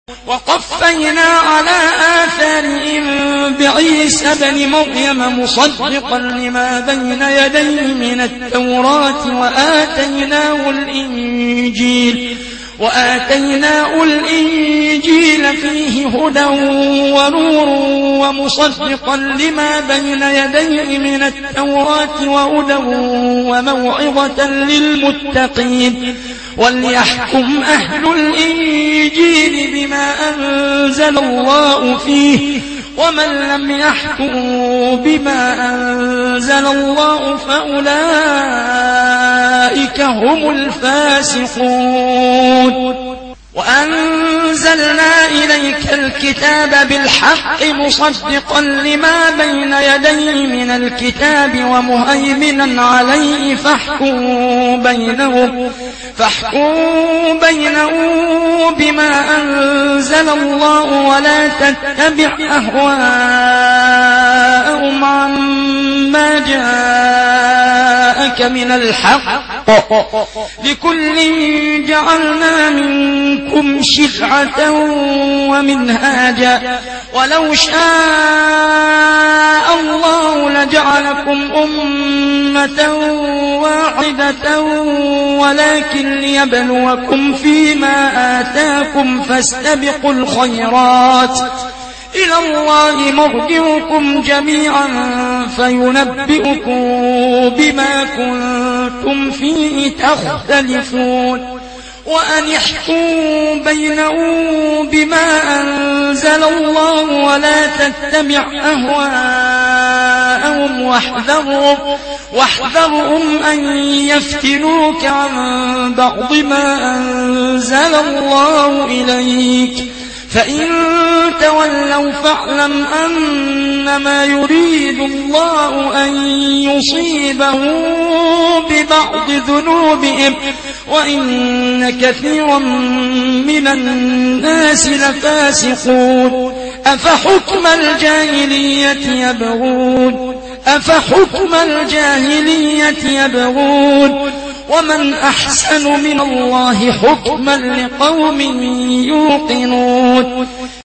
وقفينا على آثارهم بعيسى بن مريم مصدقا لما بين يديه من التوراة وآتيناه الإنجيل فيه هدى ونور ومصدقا لما بين يديه من التوراة وهدى وموعظة للمتقين وليحكم أهل الإنجيل بما أنزل الله فيه ومن لم يحكم بما أنزل الله فأولئك هم الفاسقون. وأنزلنا إليك الكتاب بالحق مصدقا لما بين يديه من الكتاب ومهيمنا عليه فاحكم بينهم بما أنزل الله ولا تتبع أهواءهم عما جاءك من الحق لكل جعلنا منكم شرعة ومنهاجا ولو شاء الله لجعلكم أمة واحدة ولكن ليبلوكم فيما آتاكم فاستبقوا الخيرات إلى الله مرجعكم جميعا فينبئكم بما كنتم فيه تختلفون. وأن يحكم بينهم بما أنزل الله ولا تتبع أهواءهم واحذرهم أن يفتنوك عن بعض ما أنزل الله إليك فإن تولوا فاعلم أنما يريد الله أن يصيبهم ببعض ذنوبهم وإن كثيرا من الناس لفاسقون. أفحكم الجاهلية يبغون ومن أحسن من الله حكما لقوم يوقنون.